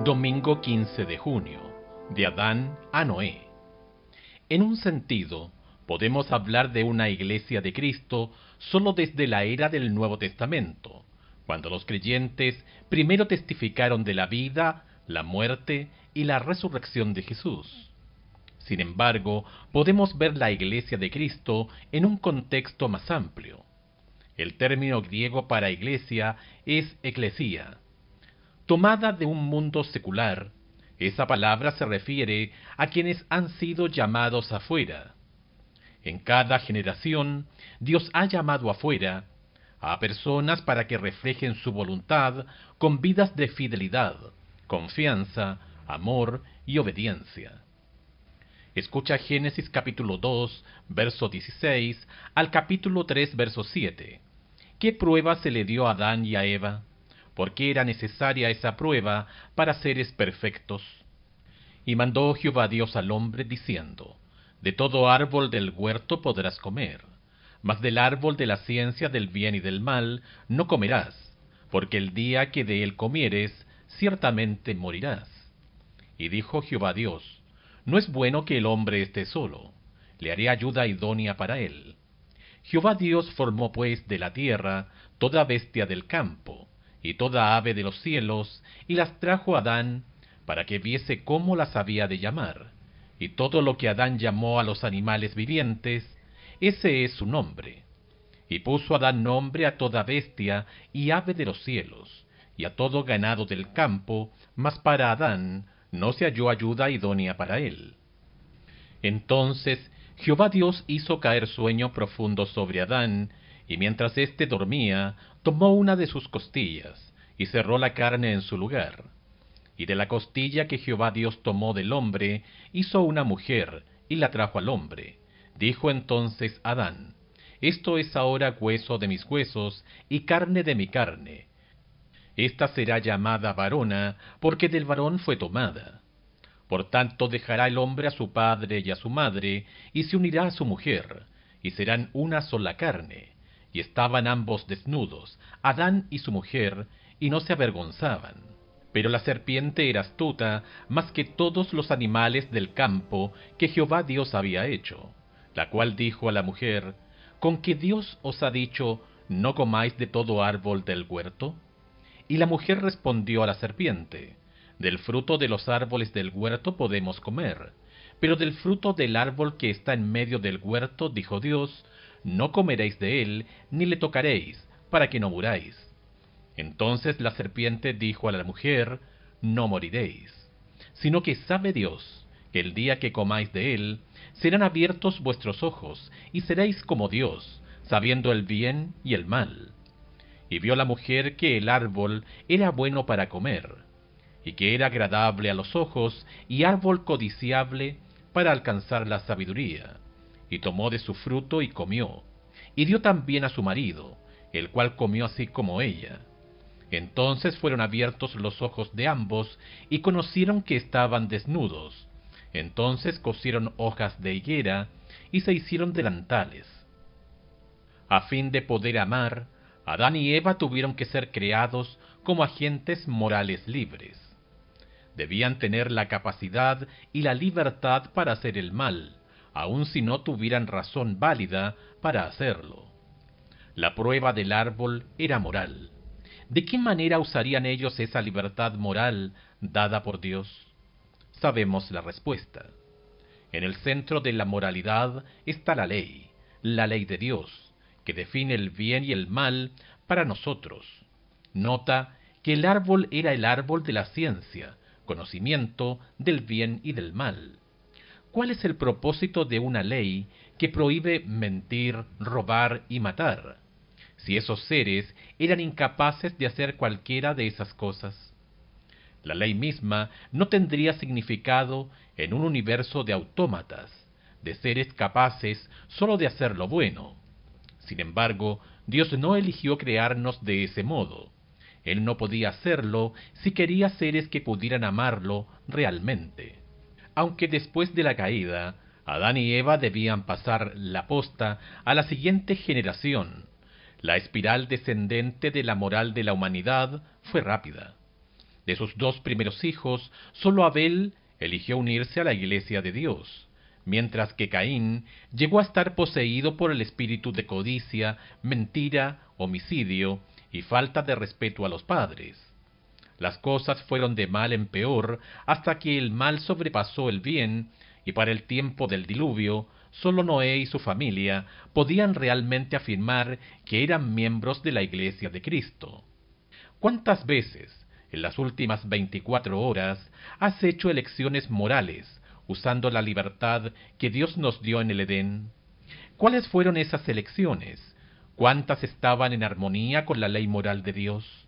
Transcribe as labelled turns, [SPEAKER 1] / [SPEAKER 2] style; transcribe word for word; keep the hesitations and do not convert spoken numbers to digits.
[SPEAKER 1] Domingo quince de junio, de Adán a Noé. En un sentido, podemos hablar de una iglesia de Cristo solo desde la era del Nuevo Testamento, cuando los creyentes primero testificaron de la vida, la muerte y la resurrección de Jesús. Sin embargo, podemos ver la iglesia de Cristo en un contexto más amplio. El término griego para iglesia es eclesía. Tomada de un mundo secular, esa palabra se refiere a quienes han sido llamados afuera. En cada generación, Dios ha llamado afuera a personas para que reflejen su voluntad con vidas de fidelidad, confianza, amor y obediencia. Escucha Génesis capítulo dos, verso dieciséis, al capítulo tres, verso siete. ¿Qué prueba se le dio a Adán y a Eva? ¿Por qué era necesaria esa prueba para seres perfectos? Y mandó Jehová Dios al hombre, diciendo: De todo árbol del huerto podrás comer, mas del árbol de la ciencia del bien y del mal no comerás, porque el día que de él comieres, ciertamente morirás. Y dijo Jehová Dios: No es bueno que el hombre esté solo, le haré ayuda idónea para él. Jehová Dios formó pues de la tierra toda bestia del campo, y toda ave de los cielos, y las trajo a Adán, para que viese cómo las había de llamar. Y todo lo que Adán llamó a los animales vivientes, ese es su nombre. Y puso Adán nombre a toda bestia y ave de los cielos, y a todo ganado del campo, mas para Adán no se halló ayuda idónea para él. Entonces Jehová Dios hizo caer sueño profundo sobre Adán, y mientras éste dormía, tomó una de sus costillas, y cerró la carne en su lugar. Y de la costilla que Jehová Dios tomó del hombre, hizo una mujer, y la trajo al hombre. Dijo entonces Adán: Esto es ahora hueso de mis huesos, y carne de mi carne. Esta será llamada varona, porque del varón fue tomada. Por tanto dejará el hombre a su padre y a su madre, y se unirá a su mujer, y serán una sola carne. Y estaban ambos desnudos, Adán y su mujer, y no se avergonzaban. Pero la serpiente era astuta más que todos los animales del campo que Jehová Dios había hecho, la cual dijo a la mujer: ¿Con que Dios os ha dicho, no comáis de todo árbol del huerto? Y la mujer respondió a la serpiente: Del fruto de los árboles del huerto podemos comer, pero del fruto del árbol que está en medio del huerto, dijo Dios, no comeréis de él, ni le tocaréis, para que no muráis. Entonces la serpiente dijo a la mujer: No moriréis, sino que sabe Dios, que el día que comáis de él, serán abiertos vuestros ojos, y seréis como Dios, sabiendo el bien y el mal. Y vio la mujer que el árbol era bueno para comer, y que era agradable a los ojos, y árbol codiciable para alcanzar la sabiduría. Y tomó de su fruto y comió, y dio también a su marido, el cual comió así como ella. Entonces fueron abiertos los ojos de ambos, y conocieron que estaban desnudos. Entonces cosieron hojas de higuera, y se hicieron delantales. A fin de poder amar, Adán y Eva tuvieron que ser creados como agentes morales libres. Debían tener la capacidad y la libertad para hacer el mal, aun si no tuvieran razón válida para hacerlo. La prueba del árbol era moral. ¿De qué manera usarían ellos esa libertad moral dada por Dios? Sabemos la respuesta. En el centro de la moralidad está la ley, la ley de Dios, que define el bien y el mal para nosotros. Nota que el árbol era el árbol de la ciencia, conocimiento del bien y del mal. ¿Cuál es el propósito de una ley que prohíbe mentir, robar y matar, si esos seres eran incapaces de hacer cualquiera de esas cosas? La ley misma no tendría significado en un universo de autómatas, de seres capaces solo de hacer lo bueno. Sin embargo, Dios no eligió crearnos de ese modo. Él no podía hacerlo si quería seres que pudieran amarlo realmente. Aunque después de la caída, Adán y Eva debían pasar la posta a la siguiente generación, la espiral descendente de la moral de la humanidad fue rápida. De sus dos primeros hijos, solo Abel eligió unirse a la Iglesia de Dios, mientras que Caín llegó a estar poseído por el espíritu de codicia, mentira, homicidio y falta de respeto a los padres. Las cosas fueron de mal en peor hasta que el mal sobrepasó el bien, y para el tiempo del diluvio, solo Noé y su familia podían realmente afirmar que eran miembros de la Iglesia de Cristo. ¿Cuántas veces, en las últimas veinticuatro horas, has hecho elecciones morales, usando la libertad que Dios nos dio en el Edén? ¿Cuáles fueron esas elecciones? ¿Cuántas estaban en armonía con la ley moral de Dios?